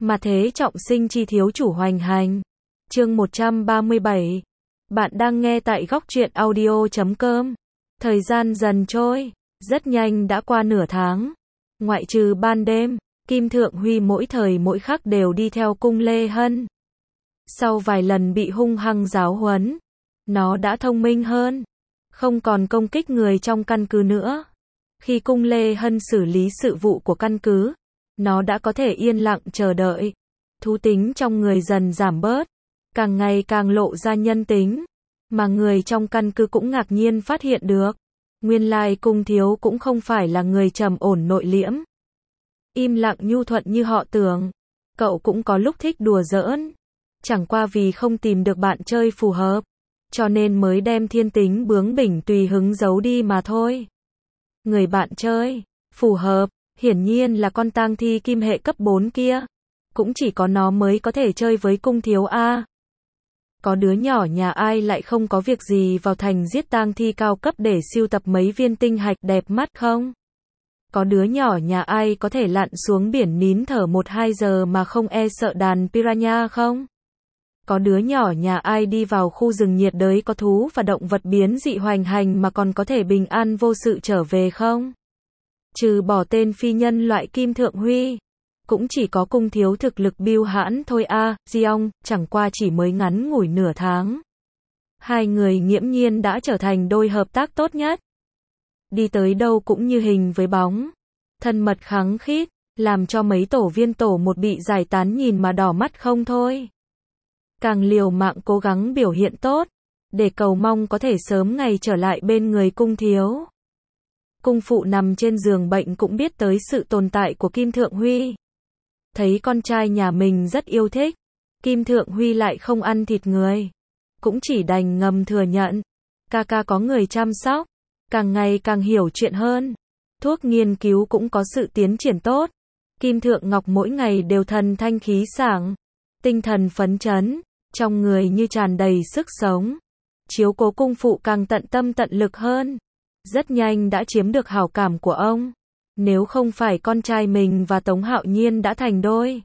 Mà thế trọng sinh chi thiếu chủ hoành hành. Chương 137. Bạn đang nghe tại góc truyện audio.com. Thời gian dần trôi, rất nhanh đã qua nửa tháng. Ngoại trừ ban đêm, Kim Thượng Huy mỗi thời mỗi khắc đều đi theo cung Lê Hân. Sau vài lần bị hung hăng giáo huấn, nó đã thông minh hơn, không còn công kích người trong căn cứ nữa. Khi cung Lê Hân xử lý sự vụ của căn cứ, nó đã có thể yên lặng chờ đợi. Thú tính trong người dần giảm bớt, càng ngày càng lộ ra nhân tính, mà người trong căn cứ cũng ngạc nhiên phát hiện được. Nguyên lai cung thiếu cũng không phải là người trầm ổn nội liễm, im lặng nhu thuận như họ tưởng. Cậu cũng có lúc thích đùa giỡn, chẳng qua vì không tìm được bạn chơi phù hợp, cho nên mới đem thiên tính bướng bỉnh tùy hứng giấu đi mà thôi. Người bạn chơi phù hợp hiển nhiên là con tang thi kim hệ cấp 4 kia. Cũng chỉ có nó mới có thể chơi với cung thiếu a. Có đứa nhỏ nhà ai lại không có việc gì vào thành giết tang thi cao cấp để sưu tập mấy viên tinh hạch đẹp mắt không? Có đứa nhỏ nhà ai có thể lặn xuống biển nín thở 1-2 giờ mà không e sợ đàn piranha không? Có đứa nhỏ nhà ai đi vào khu rừng nhiệt đới có thú và động vật biến dị hoành hành mà còn có thể bình an vô sự trở về không? Trừ bỏ tên phi nhân loại Kim Thượng Huy, cũng chỉ có cung thiếu thực lực bưu hãn thôi a. Giong, chẳng qua chỉ mới ngắn ngủi nửa tháng. Hai người nghiễm nhiên đã trở thành đôi hợp tác tốt nhất. Đi tới đâu cũng như hình với bóng, thân mật khăng khít, làm cho mấy tổ viên tổ một bị giải tán nhìn mà đỏ mắt không thôi. Càng liều mạng cố gắng biểu hiện tốt, để cầu mong có thể sớm ngày trở lại bên người cung thiếu. Cung phụ nằm trên giường bệnh cũng biết tới sự tồn tại của Kim Thượng Huy. Thấy con trai nhà mình rất yêu thích, Kim Thượng Huy lại không ăn thịt người, cũng chỉ đành ngầm thừa nhận. Ca có người chăm sóc, càng ngày càng hiểu chuyện hơn. Thuốc nghiên cứu cũng có sự tiến triển tốt. Kim Thượng Ngọc mỗi ngày đều thần thanh khí sảng, tinh thần phấn chấn, trong người như tràn đầy sức sống. Chiếu cố cung phụ càng tận tâm tận lực hơn, rất nhanh đã chiếm được hảo cảm của ông. Nếu không phải con trai mình và Tống Hạo Nhiên đã thành đôi,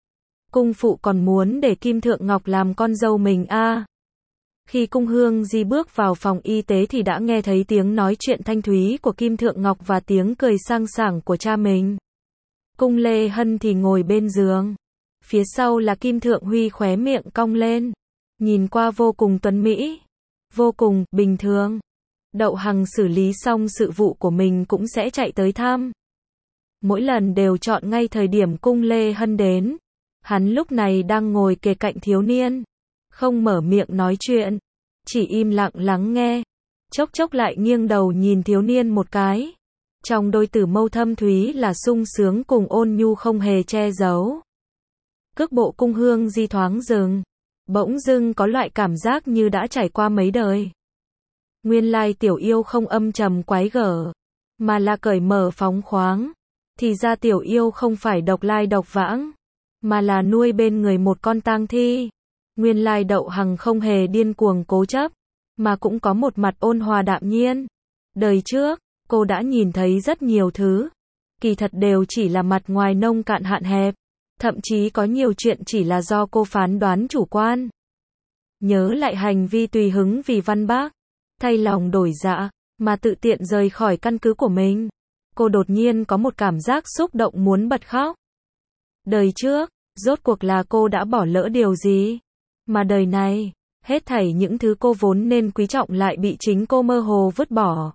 cung phụ còn muốn để Kim Thượng Ngọc làm con dâu mình a. Khi cung Hương Di bước vào phòng y tế thì đã nghe thấy tiếng nói chuyện thanh thúy của Kim Thượng Ngọc và tiếng cười sang sảng của cha mình. Cung Lê Hân thì ngồi bên giường, phía sau là Kim Thượng Huy khóe miệng cong lên, nhìn qua vô cùng tuấn mỹ, vô cùng bình thường. Đậu Hằng xử lý xong sự vụ của mình cũng sẽ chạy tới thăm. Mỗi lần đều chọn ngay thời điểm cung Lê Hân đến. Hắn lúc này đang ngồi kề cạnh thiếu niên, không mở miệng nói chuyện, chỉ im lặng lắng nghe. Chốc chốc lại nghiêng đầu nhìn thiếu niên một cái. Trong đôi tử mâu thâm thúy là sung sướng cùng ôn nhu không hề che giấu. Cước bộ cung Hương Di thoáng dừng, bỗng dưng có loại cảm giác như đã trải qua mấy đời. Nguyên lai tiểu yêu không âm trầm quái gở, mà là cởi mở phóng khoáng. Thì ra tiểu yêu không phải độc lai độc vãng, mà là nuôi bên người một con tang thi. Nguyên lai Đậu Hằng không hề điên cuồng cố chấp, mà cũng có một mặt ôn hòa đạm nhiên. Đời trước, cô đã nhìn thấy rất nhiều thứ, kỳ thật đều chỉ là mặt ngoài nông cạn hạn hẹp, thậm chí có nhiều chuyện chỉ là do cô phán đoán chủ quan. Nhớ lại hành vi tùy hứng vì Văn Bác, thay lòng đổi dạ, mà tự tiện rời khỏi căn cứ của mình. Cô đột nhiên có một cảm giác xúc động muốn bật khóc. Đời trước, rốt cuộc là cô đã bỏ lỡ điều gì? Mà đời này, hết thảy những thứ cô vốn nên quý trọng lại bị chính cô mơ hồ vứt bỏ.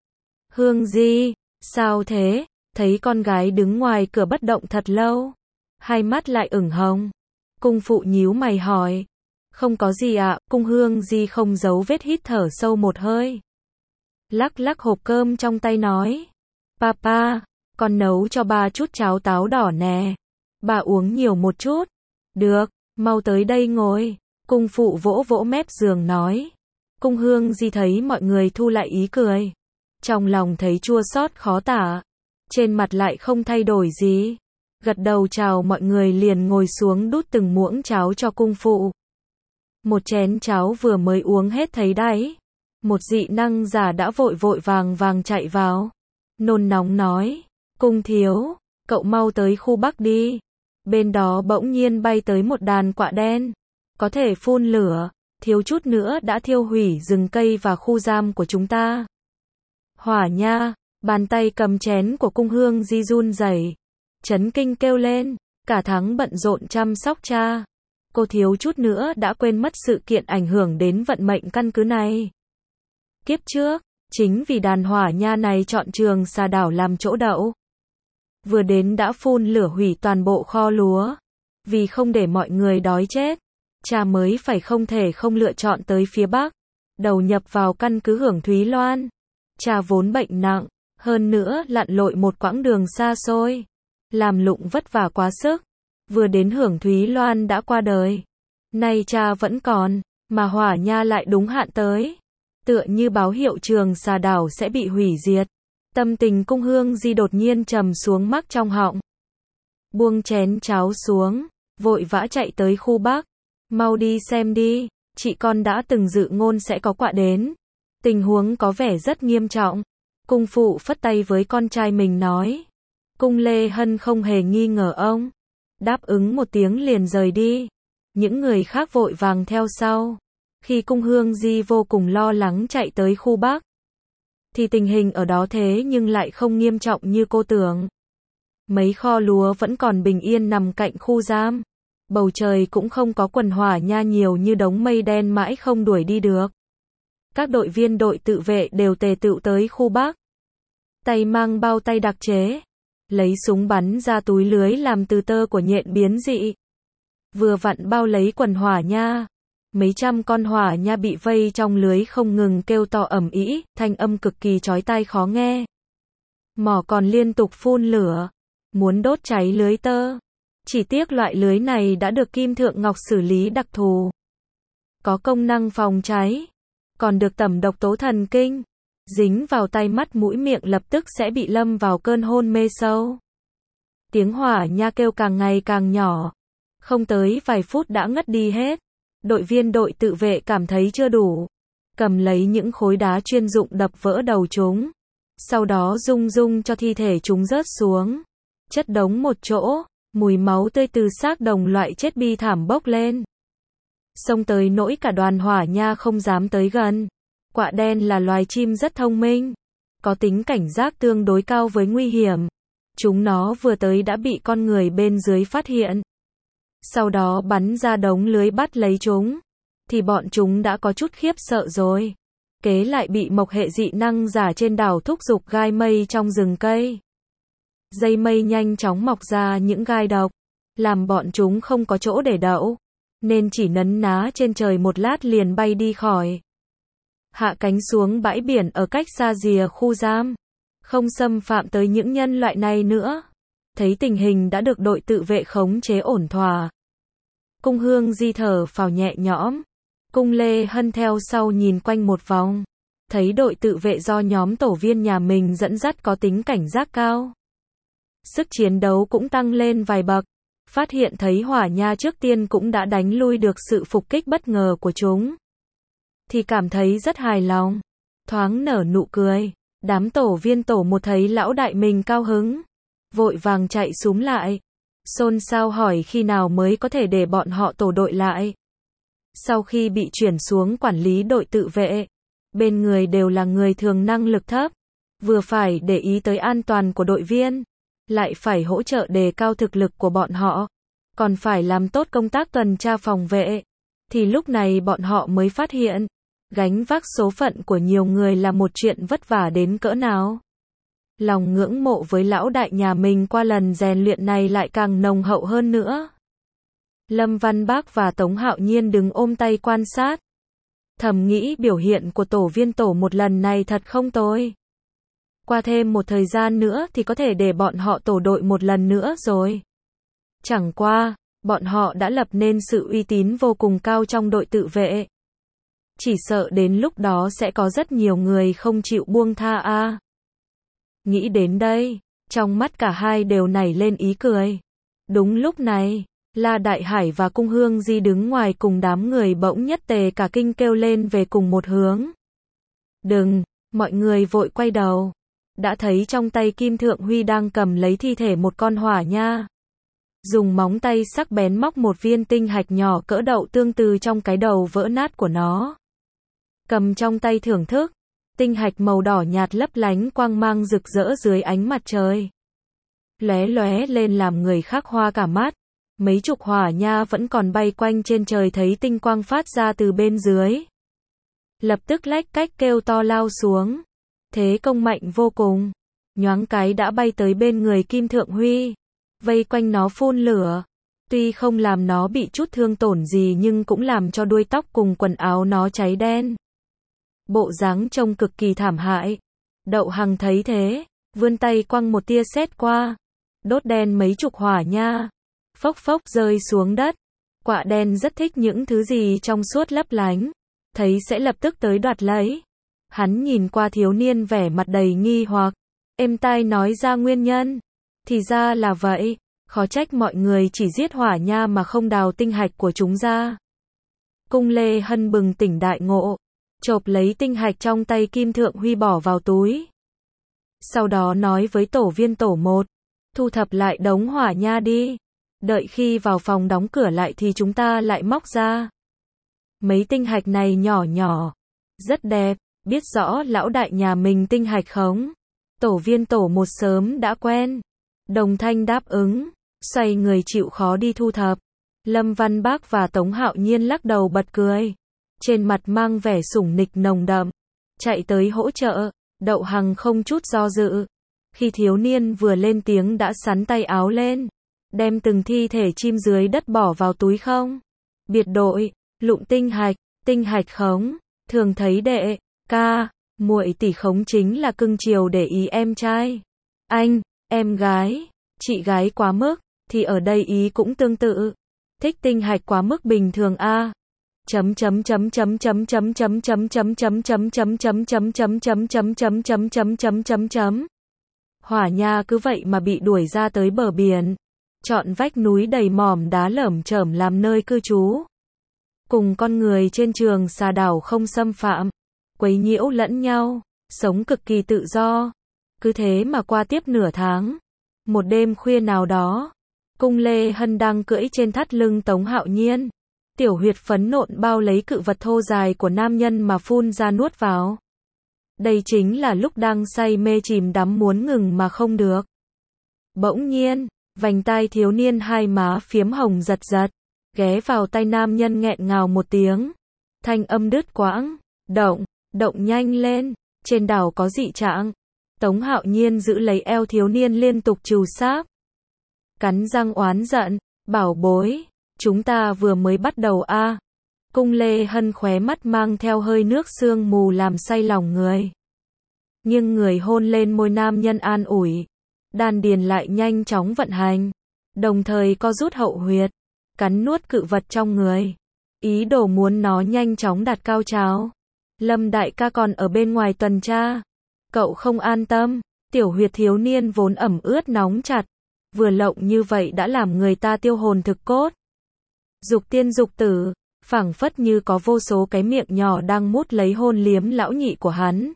Hương Di, sao thế? Thấy con gái đứng ngoài cửa bất động thật lâu, hai mắt lại ửng hồng. Cung phụ nhíu mày hỏi. Không có gì ạ. Cung Hương Di không giấu vết hít thở sâu một hơi. Lắc lắc hộp cơm trong tay nói. Papa, con nấu cho ba chút cháo táo đỏ nè. Bà uống nhiều một chút. Được, mau tới đây ngồi. Cung phụ vỗ vỗ mép giường nói. Cung Hương Di thấy mọi người thu lại ý cười, trong lòng thấy chua xót khó tả, trên mặt lại không thay đổi gì. Gật đầu chào mọi người liền ngồi xuống đút từng muỗng cháo cho cung phụ. Một chén cháo vừa mới uống hết thấy đáy, một dị năng giả đã vội vội vàng vàng chạy vào, nôn nóng nói. Cung thiếu, cậu mau tới khu Bắc đi. Bên đó bỗng nhiên bay tới một đàn quạ đen. Có thể phun lửa, thiếu chút nữa đã thiêu hủy rừng cây và khu giam của chúng ta. Hỏa nha, bàn tay cầm chén của cung hương di run rẩy, chấn kinh kêu lên, cả tháng bận rộn chăm sóc cha. Cô thiếu chút nữa đã quên mất sự kiện ảnh hưởng đến vận mệnh căn cứ này. Kiếp trước, chính vì đàn hỏa nha này chọn Trường Xà Đảo làm chỗ đậu. Vừa đến đã phun lửa hủy toàn bộ kho lúa. Vì không để mọi người đói chết, cha mới phải không thể không lựa chọn tới phía Bắc, đầu nhập vào căn cứ Hưởng Thúy Loan. Cha vốn bệnh nặng, hơn nữa lặn lội một quãng đường xa xôi, làm lụng vất vả quá sức, vừa đến Hưởng Thúy Loan đã qua đời. Nay cha vẫn còn, mà hỏa nha lại đúng hạn tới, tựa như báo hiệu Trường Xà Đảo sẽ bị hủy diệt. Tâm tình cung hương di đột nhiên trầm xuống mắc trong họng. Buông chén cháo xuống, vội vã chạy tới khu Bắc. Mau đi xem đi, chị con đã từng dự ngôn sẽ có quạ đến. Tình huống có vẻ rất nghiêm trọng. Cung phụ phất tay với con trai mình nói. Cung Lê Hân không hề nghi ngờ ông. Đáp ứng một tiếng liền rời đi. Những người khác vội vàng theo sau. Khi cung hương di vô cùng lo lắng chạy tới khu Bắc, thì tình hình ở đó thế nhưng lại không nghiêm trọng như cô tưởng. Mấy kho lúa vẫn còn bình yên nằm cạnh khu giam. Bầu trời cũng không có quần hỏa nha nhiều như đống mây đen mãi không đuổi đi được. Các đội viên đội tự vệ đều tề tựu tới khu Bắc. Tay mang bao tay đặc chế. Lấy súng bắn ra túi lưới làm từ tơ của nhện biến dị. Vừa vặn bao lấy quần hỏa nha. Mấy trăm con hỏa nha bị vây trong lưới không ngừng kêu to ầm ĩ, thanh âm cực kỳ chói tai khó nghe. Mỏ còn liên tục phun lửa, muốn đốt cháy lưới tơ. Chỉ tiếc loại lưới này đã được Kim Thượng Ngọc xử lý đặc thù, có công năng phòng cháy, còn được tẩm độc tố thần kinh. Dính vào tay mắt mũi miệng lập tức sẽ bị lâm vào cơn hôn mê sâu. Tiếng hỏa nha kêu càng ngày càng nhỏ, không tới vài phút đã ngất đi hết. Đội viên đội tự vệ cảm thấy chưa đủ, cầm lấy những khối đá chuyên dụng đập vỡ đầu chúng, sau đó rung rung cho thi thể chúng rớt xuống, chất đống một chỗ, mùi máu tươi từ xác đồng loại chết bi thảm bốc lên. Xông tới nỗi cả đoàn hỏa nha không dám tới gần. Quạ đen là loài chim rất thông minh, có tính cảnh giác tương đối cao với nguy hiểm. Chúng nó vừa tới đã bị con người bên dưới phát hiện. Sau đó bắn ra đống lưới bắt lấy chúng, thì bọn chúng đã có chút khiếp sợ rồi. Kế lại bị mộc hệ dị năng giả trên đảo thúc giục gai mây trong rừng cây. Dây mây nhanh chóng mọc ra những gai độc, làm bọn chúng không có chỗ để đậu, nên chỉ nấn ná trên trời một lát liền bay đi khỏi. Hạ cánh xuống bãi biển ở cách xa rìa khu giam, không xâm phạm tới những nhân loại này nữa. Thấy tình hình đã được đội tự vệ khống chế ổn thỏa, cung hương di thở phào nhẹ nhõm. Cung Lê Hân theo sau nhìn quanh một vòng, thấy đội tự vệ do nhóm tổ viên nhà mình dẫn dắt có tính cảnh giác cao, sức chiến đấu cũng tăng lên vài bậc. Phát hiện thấy hỏa nha trước tiên cũng đã đánh lui được sự phục kích bất ngờ của chúng, thì cảm thấy rất hài lòng, thoáng nở nụ cười. Đám tổ viên tổ một thấy lão đại mình cao hứng, vội vàng chạy xúm lại, xôn xao hỏi khi nào mới có thể để bọn họ tổ đội lại. Sau khi bị chuyển xuống quản lý đội tự vệ, bên người đều là người thường năng lực thấp, vừa phải để ý tới an toàn của đội viên, lại phải hỗ trợ đề cao thực lực của bọn họ, còn phải làm tốt công tác tuần tra phòng vệ, thì lúc này bọn họ mới phát hiện, gánh vác số phận của nhiều người là một chuyện vất vả đến cỡ nào. Lòng ngưỡng mộ với lão đại nhà mình qua lần rèn luyện này lại càng nồng hậu hơn nữa. Lâm Văn Bác và Tống Hạo Nhiên đứng ôm tay quan sát, thầm nghĩ biểu hiện của tổ viên tổ một lần này thật không tồi. Qua thêm một thời gian nữa thì có thể để bọn họ tổ đội một lần nữa rồi. Chẳng qua, bọn họ đã lập nên sự uy tín vô cùng cao trong đội tự vệ. Chỉ sợ đến lúc đó sẽ có rất nhiều người không chịu buông tha a. Nghĩ đến đây, trong mắt cả hai đều nảy lên ý cười. Đúng lúc này, La Đại Hải và Cung Hương Di đứng ngoài cùng đám người bỗng nhất tề cả kinh kêu lên về cùng một hướng. Đừng, mọi người vội quay đầu. Đã thấy trong tay Kim Thượng Huy đang cầm lấy thi thể một con hỏa nha. dùng móng tay sắc bén móc một viên tinh hạch nhỏ cỡ đậu tương từ trong cái đầu vỡ nát của nó. Cầm trong tay thưởng thức, tinh hạch màu đỏ nhạt lấp lánh quang mang rực rỡ dưới ánh mặt trời. Lóe lóe lên làm người khác hoa cả mắt. Mấy chục hỏa nha vẫn còn bay quanh trên trời thấy tinh quang phát ra từ bên dưới. Lập tức lách cách kêu to lao xuống. Thế công mạnh vô cùng. Nhoáng cái đã bay tới bên người Kim Thượng Huy. Vây quanh nó phun lửa. Tuy không làm nó bị chút thương tổn gì nhưng cũng làm cho đuôi tóc cùng quần áo nó cháy đen. Bộ dáng trông cực kỳ thảm hại. Đậu Hằng thấy thế, vươn tay quăng một tia sét qua. Đốt đen mấy chục hỏa nha. Phốc phốc rơi xuống đất. Quạ đen rất thích những thứ gì trong suốt lấp lánh. Thấy sẽ lập tức tới đoạt lấy. Hắn nhìn qua thiếu niên vẻ mặt đầy nghi hoặc. Êm tai nói ra nguyên nhân. Thì ra là vậy. Khó trách mọi người chỉ giết hỏa nha mà không đào tinh hạch của chúng ra. Cung Lê Hân bừng tỉnh đại ngộ. Chộp lấy tinh hạch trong tay Kim Thượng Huy bỏ vào túi. Sau đó nói với tổ viên tổ 1. Thu thập lại đống hỏa nha đi. Đợi khi vào phòng đóng cửa lại thì chúng ta lại móc ra. Mấy tinh hạch này nhỏ nhỏ. Rất đẹp. Biết rõ lão đại nhà mình tinh hạch khống. Tổ viên tổ 1 sớm đã quen. Đồng thanh đáp ứng. Xoay người chịu khó đi thu thập. Lâm Văn Bác và Tống Hạo Nhiên lắc đầu bật cười. Trên mặt mang vẻ sủng nịch nồng đậm. Chạy tới hỗ trợ. Đậu Hằng không chút do dự. Khi thiếu niên vừa lên tiếng đã sắn tay áo lên. Đem từng thi thể chim dưới đất bỏ vào túi không. Biệt đội, lụm tinh hạch khống. Thường thấy đệ, ca, muội tỷ khống chính là cưng chiều để ý em trai. Anh, em gái, chị gái quá mức, thì ở đây ý cũng tương tự. Thích tinh hạch quá mức bình thường a. Hỏa nha cứ vậy mà bị đuổi ra tới bờ biển. Chọn vách núi đầy mỏm đá lởm chởm làm nơi cư trú. Cùng con người trên trường xà đảo không xâm phạm, quấy nhiễu lẫn nhau, sống cực kỳ tự do. Cứ thế mà qua tiếp nửa tháng. Một đêm khuya nào đó, Cung Lê Hân đang cưỡi trên thắt lưng Tống Hạo Nhiên. Tiểu huyệt phấn nộn bao lấy cự vật thô dài của nam nhân mà phun ra nuốt vào. Đây chính là lúc đang say mê chìm đắm muốn ngừng mà không được. Bỗng nhiên, vành tai thiếu niên hai má phiếm hồng giật giật, ghé vào tai nam nhân nghẹn ngào một tiếng. Thanh âm đứt quãng, động nhanh lên, trên đảo có dị trạng. Tống Hạo Nhiên giữ lấy eo thiếu niên liên tục trù sáp. Cắn răng oán giận, bảo bối, chúng ta vừa mới bắt đầu a. Cung Lê Hân khóe mắt mang theo hơi nước sương mù làm say lòng người. Nhưng người hôn lên môi nam nhân an ủi. Đan điền lại nhanh chóng vận hành. Đồng thời co rút hậu huyệt. Cắn nuốt cự vật trong người. Ý đồ muốn nó nhanh chóng đạt cao trào. Lâm đại ca còn ở bên ngoài tuần tra. Cậu không an tâm. Tiểu huyệt thiếu niên vốn ẩm ướt nóng chặt. Vừa lộng như vậy đã làm người ta tiêu hồn thực cốt. Dục tiên dục tử. Phảng phất như có vô số cái miệng nhỏ đang mút lấy hôn liếm lão nhị của hắn.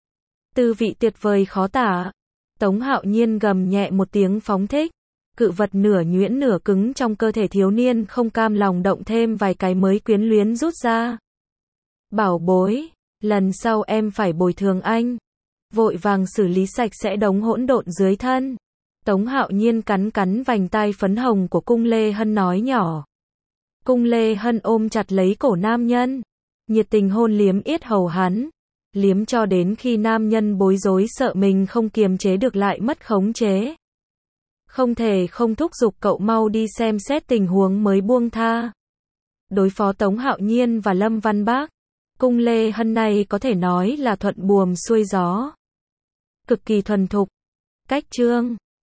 Tư vị tuyệt vời khó tả. Tống Hạo Nhiên gầm nhẹ một tiếng phóng thích. Cự vật nửa nhuyễn nửa cứng trong cơ thể thiếu niên không cam lòng động thêm vài cái mới quyến luyến rút ra. Bảo bối, lần sau em phải bồi thường anh. Vội vàng xử lý sạch sẽ đống hỗn độn dưới thân. Tống Hạo Nhiên cắn vành tai phấn hồng của Cung Lê Hân nói nhỏ. Cung Lê Hân ôm chặt lấy cổ nam nhân. Nhiệt tình hôn liếm yết hầu hắn. Liếm cho đến khi nam nhân bối rối sợ mình không kiềm chế được lại mất khống chế. Không thể không thúc giục cậu mau đi xem xét tình huống mới buông tha. Đối phó Tống Hạo Nhiên và Lâm Văn Bác, Cung Lê Hân này có thể nói là thuận buồm xuôi gió. Cực kỳ thuần thục. Cách chương